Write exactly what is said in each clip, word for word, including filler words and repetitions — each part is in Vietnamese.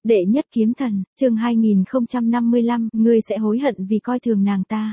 Đệ nhất kiếm thần, chương hai nghìn không trăm năm mươi lăm, ngươi sẽ hối hận vì coi thường nàng ta.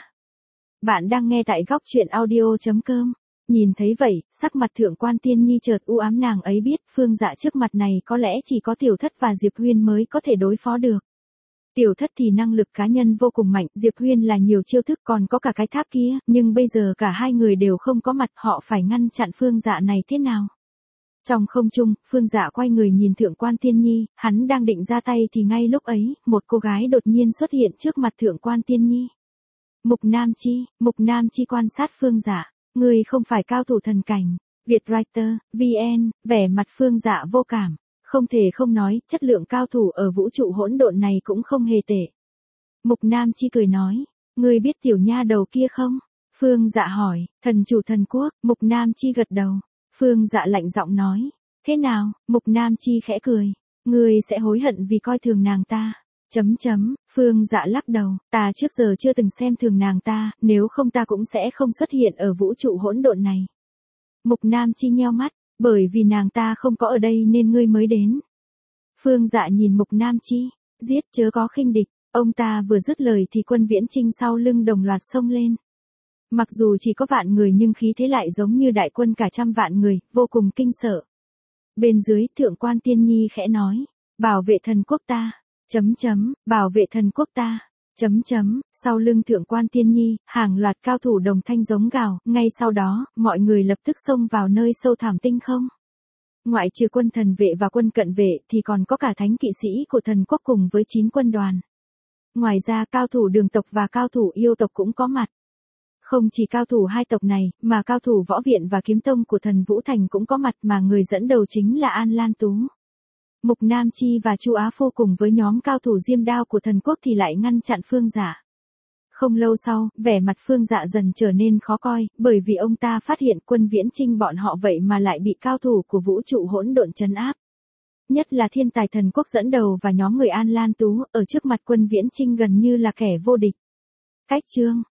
Bạn đang nghe tại góc truyện audio chấm com. Nhìn thấy vậy, sắc mặt Thượng Quan Tiên Nhi chợt u ám, nàng ấy biết Phương Dạ trước mặt này có lẽ chỉ có Tiểu Thất và Diệp Huyên mới có thể đối phó được. Tiểu Thất thì năng lực cá nhân vô cùng mạnh, Diệp Huyên là nhiều chiêu thức, còn có cả cái tháp kia, nhưng bây giờ cả hai người đều không có mặt, họ phải ngăn chặn Phương Dạ này thế nào? Trong không trung, Phương Dạ quay người nhìn Thượng Quan Tiên Nhi, hắn đang định ra tay thì ngay lúc ấy, một cô gái đột nhiên xuất hiện trước mặt Thượng Quan Tiên Nhi. Mục Nam Chi, Mục Nam Chi quan sát Phương Dạ, người không phải cao thủ thần cảnh. Vietwriter, vê en, vẻ mặt Phương Dạ vô cảm, không thể không nói, chất lượng cao thủ ở vũ trụ hỗn độn này cũng không hề tệ. Mục Nam Chi cười nói, ngươi biết tiểu nha đầu kia không? Phương Dạ hỏi, thần chủ thần quốc, Mục Nam Chi gật đầu. Phương Dạ lạnh giọng nói, thế nào? Mục Nam Chi khẽ cười, ngươi sẽ hối hận vì coi thường nàng ta. Chấm chấm, Phương Dạ lắc đầu, ta trước giờ chưa từng xem thường nàng ta, nếu không ta cũng sẽ không xuất hiện ở vũ trụ hỗn độn này. Mục Nam Chi nheo mắt, bởi vì nàng ta không có ở đây nên ngươi mới đến. Phương Dạ nhìn Mục Nam Chi, giết chớ có khinh địch, ông ta vừa dứt lời thì quân Viễn Chinh sau lưng đồng loạt xông lên. Mặc dù chỉ có vạn người nhưng khí thế lại giống như đại quân cả trăm vạn người, vô cùng kinh sợ. Bên dưới, Thượng Quan Tiên Nhi khẽ nói, bảo vệ thần quốc ta, chấm chấm, bảo vệ thần quốc ta, chấm chấm, sau lưng Thượng Quan Tiên Nhi, hàng loạt cao thủ đồng thanh giống gào, ngay sau đó, mọi người lập tức xông vào nơi sâu thẳm tinh không. Ngoại trừ quân thần vệ và quân cận vệ thì còn có cả thánh kỵ sĩ của thần quốc cùng với chín quân đoàn. Ngoài ra cao thủ đường tộc và cao thủ yêu tộc cũng có mặt. Không chỉ cao thủ hai tộc này, mà cao thủ võ viện và kiếm tông của thần Vũ Thành cũng có mặt, mà người dẫn đầu chính là An Lan Tú. Mục Nam Chi và Chu Á Phu cùng với nhóm cao thủ diêm đao của thần quốc thì lại ngăn chặn Phương Dạ. Không lâu sau, vẻ mặt Phương Dạ dần trở nên khó coi, bởi vì ông ta phát hiện quân Viễn Chinh bọn họ vậy mà lại bị cao thủ của vũ trụ hỗn độn trấn áp. Nhất là thiên tài thần quốc dẫn đầu và nhóm người An Lan Tú, ở trước mặt quân Viễn Chinh gần như là kẻ vô địch. Cách chương